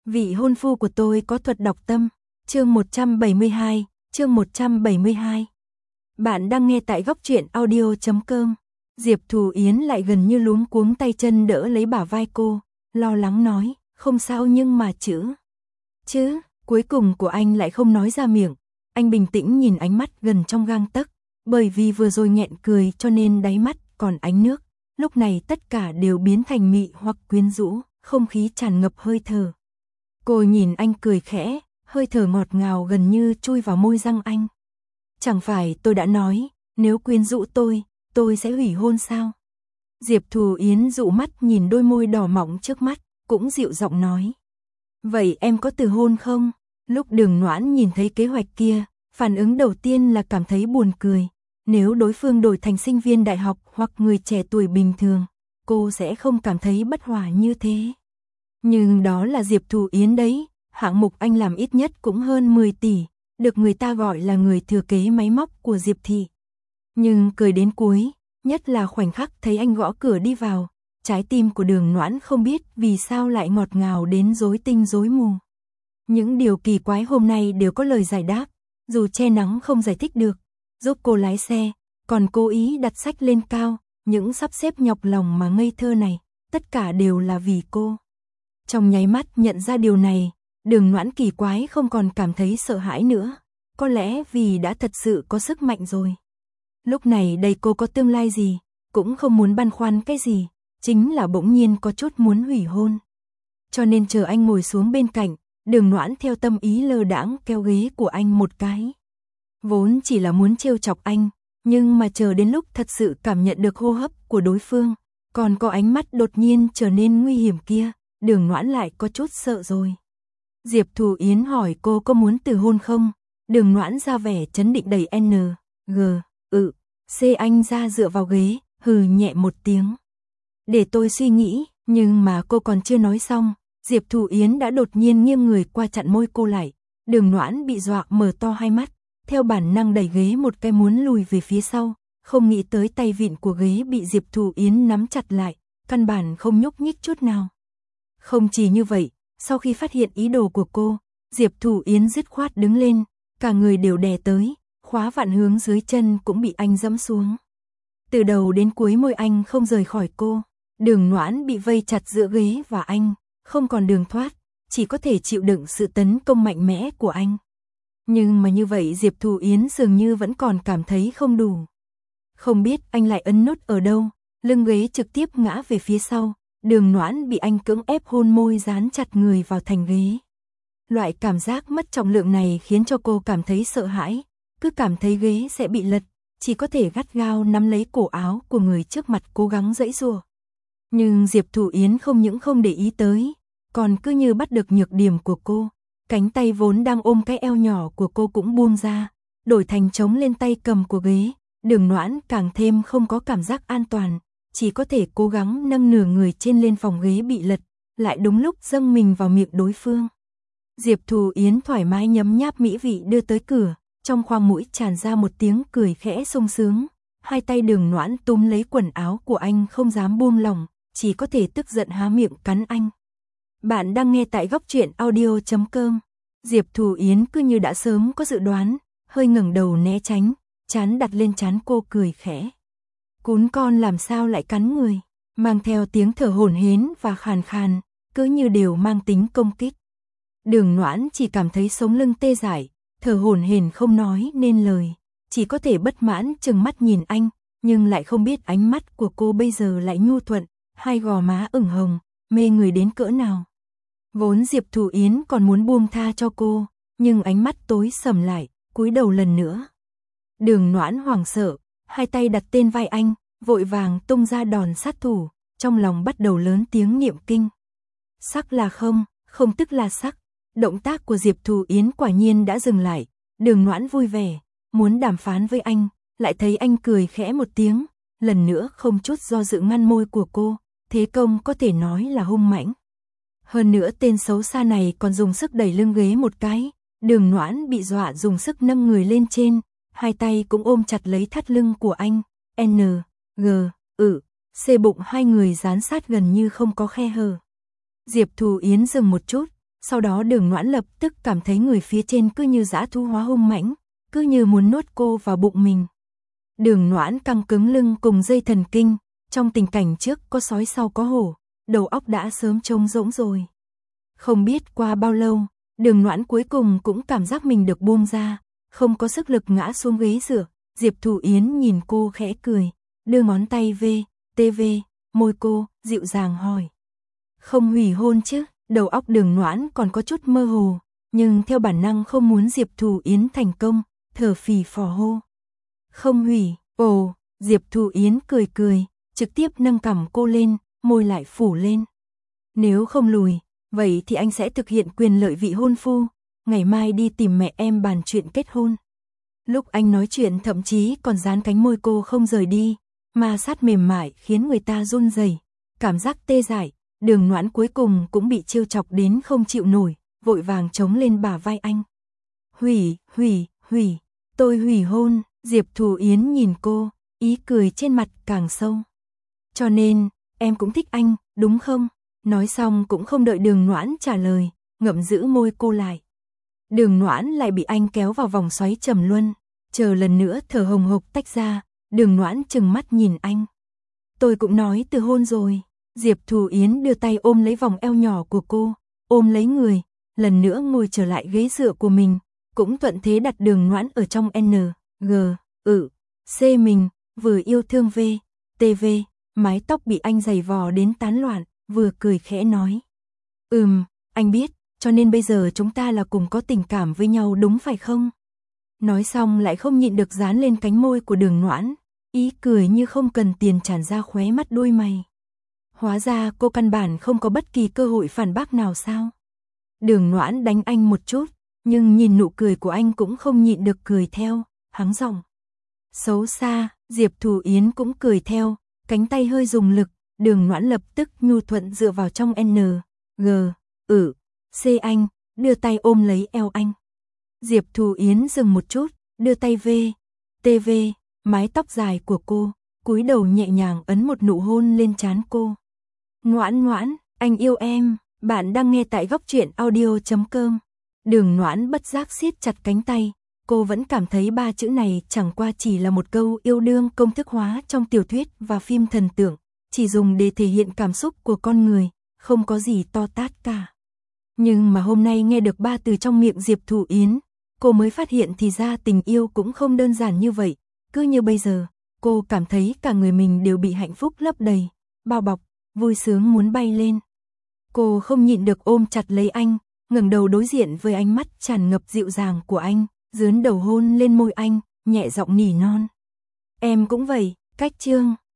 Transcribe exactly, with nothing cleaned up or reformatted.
Vị hôn phu của tôi có thuật đọc tâm. Chương một trăm bảy mươi hai, chương một trăm bảy mươi hai. Bạn đang nghe tại góc truyện audio chấm com. Diệp Thù Yến lại gần như luống cuống tay chân đỡ lấy bả vai cô, lo lắng nói, không sao nhưng mà chữ. Chứ, cuối cùng của anh lại không nói ra miệng. Anh bình tĩnh nhìn ánh mắt gần trong gang tấc, bởi vì vừa rồi nghẹn cười cho nên đáy mắt còn ánh nước. Lúc này tất cả đều biến thành mị hoặc quyến rũ, không khí tràn ngập hơi thở. Cô nhìn anh cười khẽ, hơi thở ngọt ngào gần như chui vào môi răng anh. Chẳng phải tôi đã nói, nếu quyến rũ tôi, tôi sẽ hủy hôn sao? Diệp Thù Yến dụ mắt nhìn đôi môi đỏ mọng trước mắt, cũng dịu giọng nói. Vậy em có từ hôn không? Lúc Đường Noãn nhìn thấy kế hoạch kia, phản ứng đầu tiên là cảm thấy buồn cười. Nếu đối phương đổi thành sinh viên đại học hoặc người trẻ tuổi bình thường, cô sẽ không cảm thấy bất hòa như thế. Nhưng đó là Diệp Thù Yến đấy, hạng mục anh làm ít nhất cũng hơn mười tỷ, được người ta gọi là người thừa kế máy móc của Diệp Thị. Nhưng cười đến cuối, nhất là khoảnh khắc thấy anh gõ cửa đi vào, trái tim của Đường Noãn không biết vì sao lại ngọt ngào đến rối tinh rối mù. Những điều kỳ quái hôm nay đều có lời giải đáp, dù che nắng không giải thích được, giúp cô lái xe, còn cố ý đặt sách lên cao, những sắp xếp nhọc lòng mà ngây thơ này, tất cả đều là vì cô. Trong nháy mắt nhận ra điều này, Đường Noãn kỳ quái không còn cảm thấy sợ hãi nữa, có lẽ vì đã thật sự có sức mạnh rồi. Lúc này đây cô có tương lai gì, cũng không muốn băn khoăn cái gì, chính là bỗng nhiên có chút muốn hủy hôn. Cho nên chờ anh ngồi xuống bên cạnh, Đường Noãn theo tâm ý lơ đãng kéo ghế của anh một cái. Vốn chỉ là muốn trêu chọc anh, nhưng mà chờ đến lúc thật sự cảm nhận được hô hấp của đối phương, còn có ánh mắt đột nhiên trở nên nguy hiểm kia, Đường Noãn lại có chút sợ rồi. Diệp Thù Yến hỏi cô có muốn từ hôn không? Đường Noãn ra vẻ trấn định đầy N, G, ừ, C anh ra dựa vào ghế, hừ nhẹ một tiếng. Để tôi suy nghĩ, nhưng mà cô còn chưa nói xong, Diệp Thù Yến đã đột nhiên nghiêng người qua chặn môi cô lại. Đường Noãn bị dọa mở to hai mắt, theo bản năng đẩy ghế một cái muốn lùi về phía sau, không nghĩ tới tay vịn của ghế bị Diệp Thù Yến nắm chặt lại, căn bản không nhúc nhích chút nào. Không chỉ như vậy, sau khi phát hiện ý đồ của cô, Diệp Thù Yến dứt khoát đứng lên, cả người đều đè tới, khóa vặn hướng dưới chân cũng bị anh giẫm xuống. Từ đầu đến cuối môi anh không rời khỏi cô, Đường Noãn bị vây chặt giữa ghế và anh, không còn đường thoát, chỉ có thể chịu đựng sự tấn công mạnh mẽ của anh. Nhưng mà như vậy Diệp Thù Yến dường như vẫn còn cảm thấy không đủ. Không biết anh lại ấn nút ở đâu, lưng ghế trực tiếp ngã về phía sau, Đường Noãn bị anh cưỡng ép hôn môi dán chặt người vào thành ghế. Loại cảm giác mất trọng lượng này khiến cho cô cảm thấy sợ hãi, cứ cảm thấy ghế sẽ bị lật, chỉ có thể gắt gao nắm lấy cổ áo của người trước mặt cố gắng giãy giụa. Nhưng Diệp Thù Yến không những không để ý tới, còn cứ như bắt được nhược điểm của cô, cánh tay vốn đang ôm cái eo nhỏ của cô cũng buông ra, đổi thành chống lên tay cầm của ghế. Đường Noãn càng thêm không có cảm giác an toàn, chỉ có thể cố gắng nâng nửa người trên lên phòng ghế bị lật, lại đúng lúc dâng mình vào miệng đối phương. Diệp Thù Yến thoải mái nhấm nháp mỹ vị đưa tới cửa, trong khoang mũi tràn ra một tiếng cười khẽ sung sướng, hai tay Đường Noãn túm lấy quần áo của anh không dám buông lỏng, chỉ có thể tức giận há miệng cắn anh. Bạn đang nghe tại góc truyện audio chấm com. Diệp Thù Yến cứ như đã sớm có dự đoán, hơi ngẩng đầu né tránh, trán đặt lên trán cô cười khẽ. Cún con làm sao lại cắn người, mang theo tiếng thở hổn hển và khàn khàn, cứ như đều mang tính công kích. Đường Noãn chỉ cảm thấy sống lưng tê dại, thở hổn hển không nói nên lời, chỉ có thể bất mãn trừng mắt nhìn anh, nhưng lại không biết ánh mắt của cô bây giờ lại nhu thuận, hai gò má ửng hồng, mê người đến cỡ nào. Vốn Diệp Thù Yến còn muốn buông tha cho cô, nhưng ánh mắt tối sầm lại, cúi đầu lần nữa. Đường Noãn hoảng sợ, hai tay đặt tên vai anh, vội vàng tung ra đòn sát thủ, trong lòng bắt đầu lớn tiếng niệm kinh. Sắc là không, không tức là sắc. Động tác của Diệp Thù Yến quả nhiên đã dừng lại, Đường Noãn vui vẻ, muốn đàm phán với anh, lại thấy anh cười khẽ một tiếng, lần nữa không chút do dự ngăn môi của cô, thế công có thể nói là hung mãnh. Hơn nữa tên xấu xa này còn dùng sức đẩy lưng ghế một cái, Đường Noãn bị dọa dùng sức nâng người lên trên, hai tay cũng ôm chặt lấy thắt lưng của anh, N, G, ừ, C bụng hai người dán sát gần như không có khe hở. Diệp Thù Yến dừng một chút, Sau đó Đường Noãn lập tức cảm thấy người phía trên cứ như dã thú hóa hung mãnh, cứ như muốn nuốt cô vào bụng mình. Đường Noãn căng cứng lưng cùng dây thần kinh, trong tình cảnh trước có sói sau có hổ, đầu óc đã sớm trống rỗng rồi. Không biết qua bao lâu, Đường Noãn cuối cùng cũng cảm giác mình được buông ra, không có sức lực ngã xuống ghế dựa. Diệp Thù Yến nhìn cô khẽ cười, đưa ngón tay về, tê vê, môi cô, dịu dàng hỏi. Không hủy hôn chứ? Đầu óc Đường Noãn còn có chút mơ hồ, nhưng theo bản năng không muốn Diệp Thù Yến thành công, thở phì phò hô. Không hủy, ồ, Diệp Thù Yến cười cười, trực tiếp nâng cằm cô lên, môi lại phủ lên. Nếu không lùi, vậy thì anh sẽ thực hiện quyền lợi vị hôn phu, ngày mai đi tìm mẹ em bàn chuyện kết hôn. Lúc anh nói chuyện thậm chí còn dán cánh môi cô không rời đi, ma sát mềm mại khiến người ta run rẩy, cảm giác tê dại. Đường Noãn cuối cùng cũng bị trêu chọc đến không chịu nổi, vội vàng chống lên bả vai anh. Hủy, hủy, hủy, tôi hủy hôn. Diệp Thù Yến nhìn cô, ý cười trên mặt càng sâu. Cho nên, em cũng thích anh, đúng không? Nói xong cũng không đợi Đường Noãn trả lời, ngậm giữ môi cô lại. Đường Noãn lại bị anh kéo vào vòng xoáy trầm luân, chờ lần nữa thở hồng hộc tách ra, Đường Noãn trừng mắt nhìn anh. Tôi cũng nói từ hôn rồi. Diệp Thù Yến đưa tay ôm lấy vòng eo nhỏ của cô, ôm lấy người, lần nữa ngồi trở lại ghế dựa của mình, cũng thuận thế đặt Đường Noãn ở trong N, G, ự, C mình, vừa yêu thương V, T V, mái tóc bị anh giày vò đến tán loạn, vừa cười khẽ nói. Ừm, anh biết, cho nên bây giờ chúng ta là cùng có tình cảm với nhau đúng phải không? Nói xong lại không nhịn được dán lên cánh môi của Đường Noãn, ý cười như không cần tiền tràn ra khóe mắt đôi mày. Hóa ra cô căn bản không có bất kỳ cơ hội phản bác nào sao? Đường Noãn đánh anh một chút, nhưng nhìn nụ cười của anh cũng không nhịn được cười theo, hắng giọng. Xấu xa, Diệp Thù Yến cũng cười theo, cánh tay hơi dùng lực, Đường Noãn lập tức nhu thuận dựa vào trong N, G, ự, C anh, đưa tay ôm lấy eo anh. Diệp Thù Yến dừng một chút, đưa tay về, T V, mái tóc dài của cô, cúi đầu nhẹ nhàng ấn một nụ hôn lên trán cô. Noãn Noãn, anh yêu em. Bạn đang nghe tại góc truyện audio chấm com. Đường Noãn bất giác siết chặt cánh tay, cô vẫn cảm thấy ba chữ này chẳng qua chỉ là một câu yêu đương công thức hóa trong tiểu thuyết và phim thần tượng, chỉ dùng để thể hiện cảm xúc của con người, không có gì to tát cả. Nhưng mà hôm nay nghe được ba từ trong miệng Diệp Thù Yến, cô mới phát hiện thì ra tình yêu cũng không đơn giản như vậy, cứ như bây giờ, cô cảm thấy cả người mình đều bị hạnh phúc lấp đầy, bao bọc, vui sướng muốn bay lên. Cô không nhịn được ôm chặt lấy anh, ngẩng đầu đối diện với ánh mắt tràn ngập dịu dàng của anh, dướn đầu hôn lên môi anh, nhẹ giọng nỉ non. Em cũng vậy, cách chương.